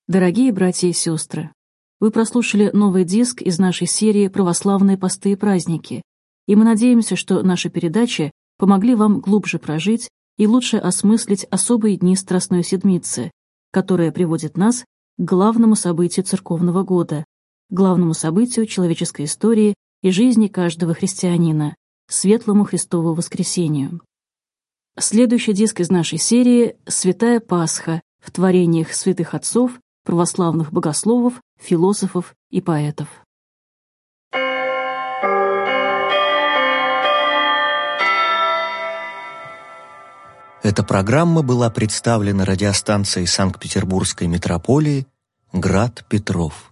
Дорогие братья и сестры, вы прослушали новый диск из нашей серии «Православные посты и праздники», и мы надеемся, что наши передачи помогли вам глубже прожить и лучше осмыслить особые дни Страстной Седмицы, которая приводит нас к главному событию церковного года, главному событию человеческой истории и жизни каждого христианина, светлому Христову воскресению. Следующий диск из нашей серии «Святая Пасха» в творениях святых отцов, православных богословов, философов и поэтов. Эта программа была представлена радиостанцией Санкт-Петербургской митрополии «Град Петров».